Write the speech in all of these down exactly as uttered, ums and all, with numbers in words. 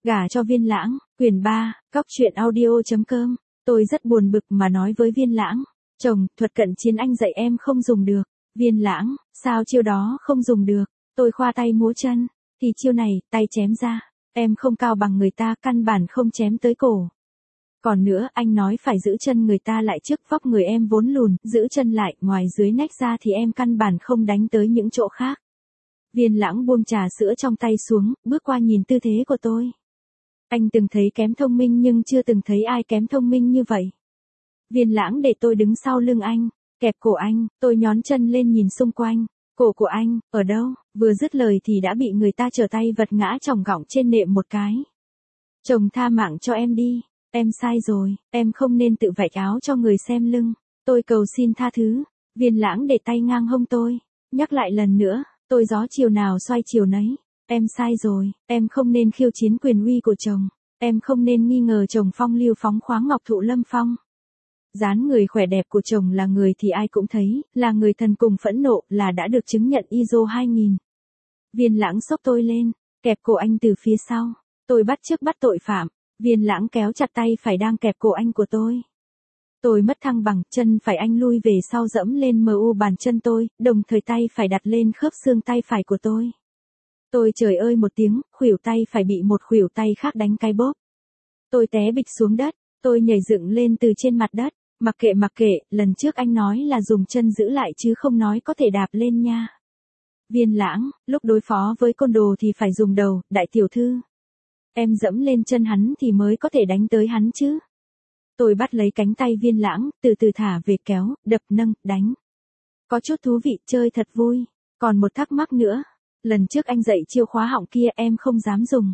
Gả cho Viên Lãng, quyển ba, cóc truyện audio chấm com. Tôi rất buồn bực mà nói với Viên Lãng, chồng, thuật cận chiến anh dạy em không dùng được. Viên Lãng, sao chiêu đó không dùng được? Tôi khoa tay múa chân, thì chiêu này, tay chém ra, em không cao bằng người ta, căn bản không chém tới cổ. Còn nữa, anh nói phải giữ chân người ta lại trước, vóc người em vốn lùn, giữ chân lại, ngoài dưới nách ra thì em căn bản không đánh tới những chỗ khác. Viên Lãng buông trà sữa trong tay xuống, bước qua nhìn tư thế của tôi. Anh từng thấy kém thông minh nhưng chưa từng thấy ai kém thông minh như vậy. Viên Lãng để tôi đứng sau lưng anh, kẹp cổ anh, tôi nhón chân lên nhìn xung quanh. Cổ của anh, ở đâu? Vừa dứt lời thì đã bị người ta trở tay vật ngã chỏng gọng trên nệm một cái. Chồng tha mạng cho em đi, em sai rồi, em không nên tự vạch áo cho người xem lưng. Tôi cầu xin tha thứ. Viên Lãng để tay ngang hông tôi, nhắc lại lần nữa, tôi gió chiều nào xoay chiều nấy. Em sai rồi, em không nên khiêu chiến quyền uy của chồng, em không nên nghi ngờ chồng phong lưu phóng khoáng ngọc thụ lâm phong. Dáng người khỏe đẹp của chồng là người thì ai cũng thấy, là người thần cùng phẫn nộ, là đã được chứng nhận i ét o hai nghìn. Viên Lãng xốc tôi lên, kẹp cổ anh từ phía sau. Tôi bắt chước bắt tội phạm. Viên Lãng kéo chặt tay phải đang kẹp cổ anh của tôi. Tôi mất thăng bằng, chân phải anh lui về sau dẫm lên mờ u bàn chân tôi, đồng thời tay phải đặt lên khớp xương tay phải của tôi. Tôi trời ơi một tiếng, khuỷu tay phải bị một khuỷu tay khác đánh cái bóp. Tôi té bịch xuống đất, tôi nhảy dựng lên từ trên mặt đất. Mặc kệ mặc kệ, lần trước anh nói là dùng chân giữ lại chứ không nói có thể đạp lên nha. Viên Lãng, lúc đối phó với côn đồ thì phải dùng đầu, đại tiểu thư. Em dẫm lên chân hắn thì mới có thể đánh tới hắn chứ. Tôi bắt lấy cánh tay Viên Lãng, từ từ thả về kéo, đập nâng, đánh. Có chút thú vị, chơi thật vui. Còn một thắc mắc nữa. Lần trước anh dạy chiêu khóa họng kia em không dám dùng.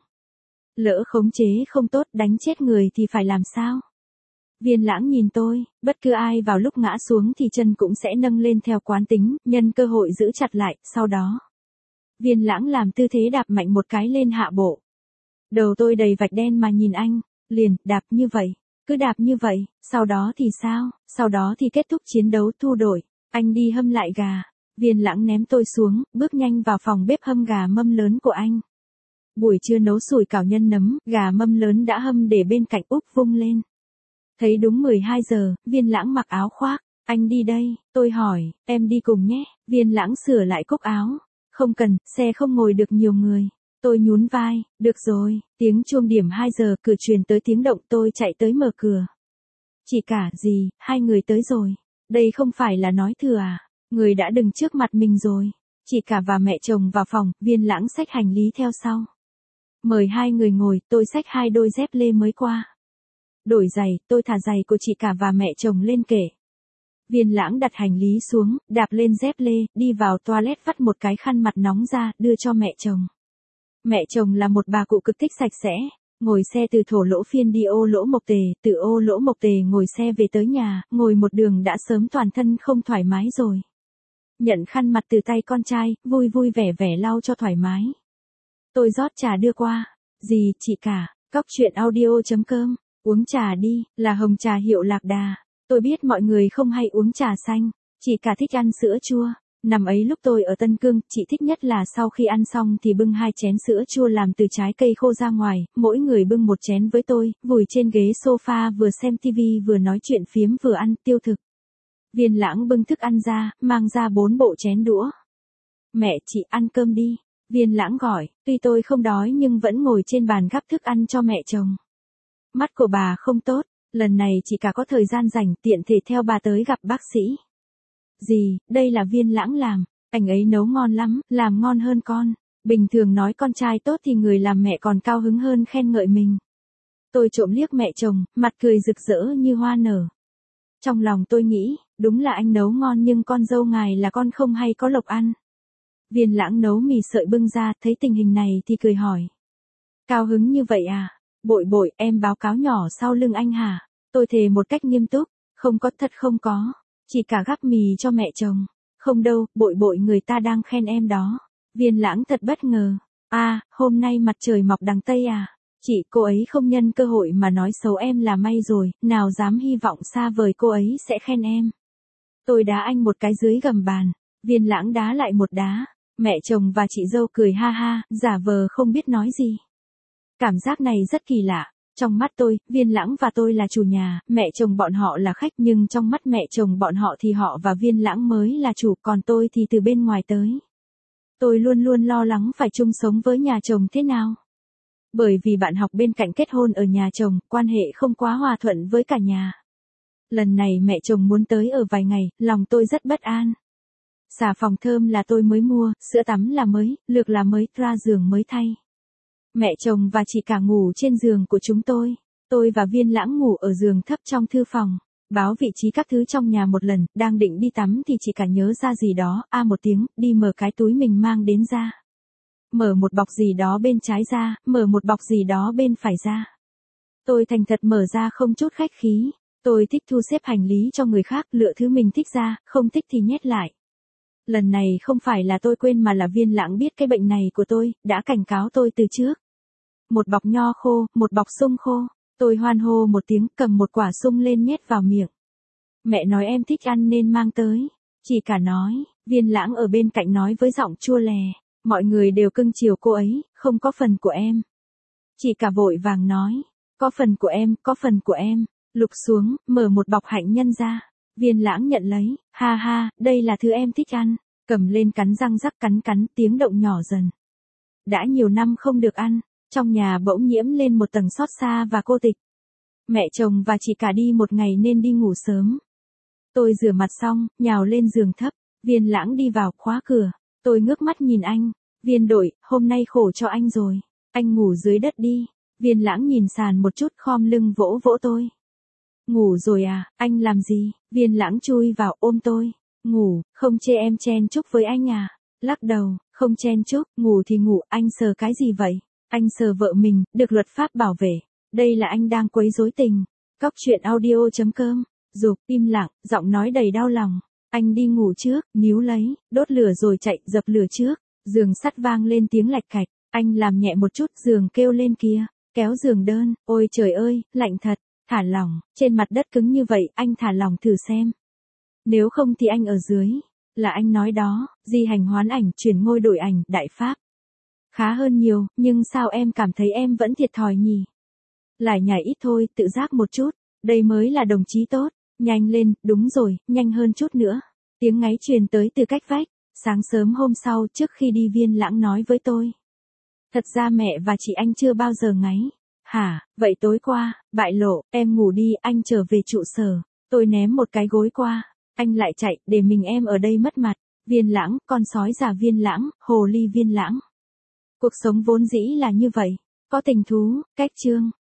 Lỡ khống chế không tốt đánh chết người thì phải làm sao? Viên Lãng nhìn tôi, bất cứ ai vào lúc ngã xuống thì chân cũng sẽ nâng lên theo quán tính, nhân cơ hội giữ chặt lại, sau đó. Viên Lãng làm tư thế đạp mạnh một cái lên hạ bộ. Đầu tôi đầy vạch đen mà nhìn anh, liền, đạp như vậy, cứ đạp như vậy, sau đó thì sao, sau đó thì kết thúc chiến đấu thu đổi, anh đi hâm lại gà. Viên Lãng ném tôi xuống, bước nhanh vào phòng bếp hâm gà mâm lớn của anh. Buổi trưa nấu sủi cảo nhân nấm, gà mâm lớn đã hâm để bên cạnh úp vung lên. Thấy đúng mười hai giờ, Viên Lãng mặc áo khoác, anh đi đây, tôi hỏi, em đi cùng nhé, Viên Lãng sửa lại cúc áo, không cần, xe không ngồi được nhiều người, tôi nhún vai, được rồi, tiếng chuông điểm hai giờ, cửa truyền tới tiếng động, tôi chạy tới mở cửa. Chị cả, gì, hai người tới rồi, đây không phải là nói thừa à, người đã đứng trước mặt mình rồi, chị cả và mẹ chồng vào phòng, Viên Lãng xách hành lý theo sau. Mời hai người ngồi, tôi xách hai đôi dép lê mới qua. Đổi giày, tôi thả giày của chị cả và mẹ chồng lên kệ. Viên Lãng đặt hành lý xuống, đạp lên dép lê, đi vào toilet vắt một cái khăn mặt nóng ra, đưa cho mẹ chồng. Mẹ chồng là một bà cụ cực thích sạch sẽ, ngồi xe từ Thổ Lỗ Phiên đi Ô Lỗ Mộc Tề, từ Ô Lỗ Mộc Tề ngồi xe về tới nhà, ngồi một đường đã sớm toàn thân không thoải mái rồi. Nhận khăn mặt từ tay con trai, vui vui vẻ vẻ lau cho thoải mái. Tôi rót trà đưa qua. Gì, chị cả, cóc truyện audio chấm com. Uống trà đi, là hồng trà hiệu Lạc Đà. Tôi biết mọi người không hay uống trà xanh, chị cả thích ăn sữa chua. Năm ấy lúc tôi ở Tân Cương, chị thích nhất là sau khi ăn xong thì bưng hai chén sữa chua làm từ trái cây khô ra ngoài, mỗi người bưng một chén với tôi, vùi trên ghế sofa vừa xem tivi vừa nói chuyện phiếm vừa ăn tiêu thực. Viên Lãng bưng thức ăn ra, mang ra bốn bộ chén đũa. Mẹ, chị ăn cơm đi. Viên Lãng gọi, tuy tôi không đói nhưng vẫn ngồi trên bàn gắp thức ăn cho mẹ chồng. Mắt của bà không tốt, lần này chị cả có thời gian rảnh tiện thể theo bà tới gặp bác sĩ. Gì, đây là Viên Lãng làm, anh ấy nấu ngon lắm, làm ngon hơn con. Bình thường nói con trai tốt thì người làm mẹ còn cao hứng hơn khen ngợi mình. Tôi trộm liếc mẹ chồng, mặt cười rực rỡ như hoa nở. Trong lòng tôi nghĩ, đúng là anh nấu ngon nhưng con dâu ngài là con không hay có lộc ăn. Viên Lãng nấu mì sợi bưng ra, thấy tình hình này thì cười hỏi. Cao hứng như vậy à? Bội bội, em báo cáo nhỏ sau lưng anh hả? Tôi thề một cách nghiêm túc, không có, thật không có. Chỉ cả gắp mì cho mẹ chồng. Không đâu, bội bội, người ta đang khen em đó. Viên Lãng thật bất ngờ. À, hôm nay mặt trời mọc đằng Tây à? Chị, cô ấy không nhân cơ hội mà nói xấu em là may rồi, nào dám hy vọng xa vời cô ấy sẽ khen em. Tôi đá anh một cái dưới gầm bàn. Viên Lãng đá lại một đá. Mẹ chồng và chị dâu cười ha ha, giả vờ không biết nói gì. Cảm giác này rất kỳ lạ. Trong mắt tôi, Viên Lãng và tôi là chủ nhà, mẹ chồng bọn họ là khách, nhưng trong mắt mẹ chồng bọn họ thì họ và Viên Lãng mới là chủ, còn tôi thì từ bên ngoài tới. Tôi luôn luôn lo lắng phải chung sống với nhà chồng thế nào. Bởi vì bạn học bên cạnh kết hôn ở nhà chồng, quan hệ không quá hòa thuận với cả nhà. Lần này mẹ chồng muốn tới ở vài ngày, lòng tôi rất bất an. Xà phòng thơm là tôi mới mua, sữa tắm là mới, lược là mới, ra giường mới thay. Mẹ chồng và chị cả ngủ trên giường của chúng tôi. Tôi và Viên Lãng ngủ ở giường thấp trong thư phòng. Báo vị trí các thứ trong nhà một lần, đang định đi tắm thì chị cả nhớ ra gì đó, a một tiếng, đi mở cái túi mình mang đến ra. Mở một bọc gì đó bên trái ra, mở một bọc gì đó bên phải ra. Tôi thành thật mở ra không chút khách khí. Tôi thích thu xếp hành lý cho người khác, lựa thứ mình thích ra, không thích thì nhét lại. Lần này không phải là tôi quên mà là Viên Lãng biết cái bệnh này của tôi, đã cảnh cáo tôi từ trước. Một bọc nho khô, một bọc sung khô. Tôi hoan hô một tiếng, cầm một quả sung lên nhét vào miệng. Mẹ nói em thích ăn nên mang tới. Chị cả nói, Viên Lãng ở bên cạnh nói với giọng chua lè. Mọi người đều cưng chiều cô ấy, không có phần của em. Chị cả vội vàng nói, có phần của em, có phần của em. Lục xuống, mở một bọc hạnh nhân ra. Viên Lãng nhận lấy, ha ha, đây là thứ em thích ăn. Cầm lên cắn răng rắc cắn cắn, tiếng động nhỏ dần. Đã nhiều năm không được ăn, trong nhà bỗng nhiễm lên một tầng xót xa và cô tịch. Mẹ chồng và chị cả đi một ngày nên đi ngủ sớm. Tôi rửa mặt xong, nhào lên giường thấp. Viên Lãng đi vào khóa cửa. Tôi ngước mắt nhìn anh. Viên đội, hôm nay khổ cho anh rồi. Anh ngủ dưới đất đi. Viên Lãng nhìn sàn một chút, khom lưng vỗ vỗ tôi. Ngủ rồi à, anh làm gì? Viên Lãng chui vào ôm tôi. Ngủ, không chê em chen chúc với anh à? Lắc đầu, không chen chúc, ngủ thì ngủ, anh sờ cái gì vậy? Anh sờ vợ mình, được luật pháp bảo vệ. Đây là anh đang quấy rối tình. Cóc truyện audio chấm com. Dục, im lặng, giọng nói đầy đau lòng. Anh đi ngủ trước, níu lấy, đốt lửa rồi chạy, dập lửa trước. Giường sắt vang lên tiếng lạch cạch. Anh làm nhẹ một chút, giường kêu lên kia. Kéo giường đơn, ôi trời ơi, lạnh thật. Thả lỏng, trên mặt đất cứng như vậy, anh thả lỏng thử xem. Nếu không thì anh ở dưới. Là anh nói đó, di hành hoán ảnh, chuyển ngôi đổi ảnh, đại pháp. Khá hơn nhiều, nhưng sao em cảm thấy em vẫn thiệt thòi nhỉ? Lại nhảy ít thôi, tự giác một chút. Đây mới là đồng chí tốt. Nhanh lên, đúng rồi, nhanh hơn chút nữa. Tiếng ngáy truyền tới từ cách vách. Sáng sớm hôm sau, trước khi đi Viên Lãng nói với tôi. Thật ra mẹ và chị anh chưa bao giờ ngáy. Hả, vậy tối qua, bại lộ, em ngủ đi, anh trở về trụ sở. Tôi ném một cái gối qua. Anh lại chạy, để mình em ở đây mất mặt. Viên Lãng, con sói già Viên Lãng, hồ ly Viên Lãng. Cuộc sống vốn dĩ là như vậy. Có tình thú, cách chương.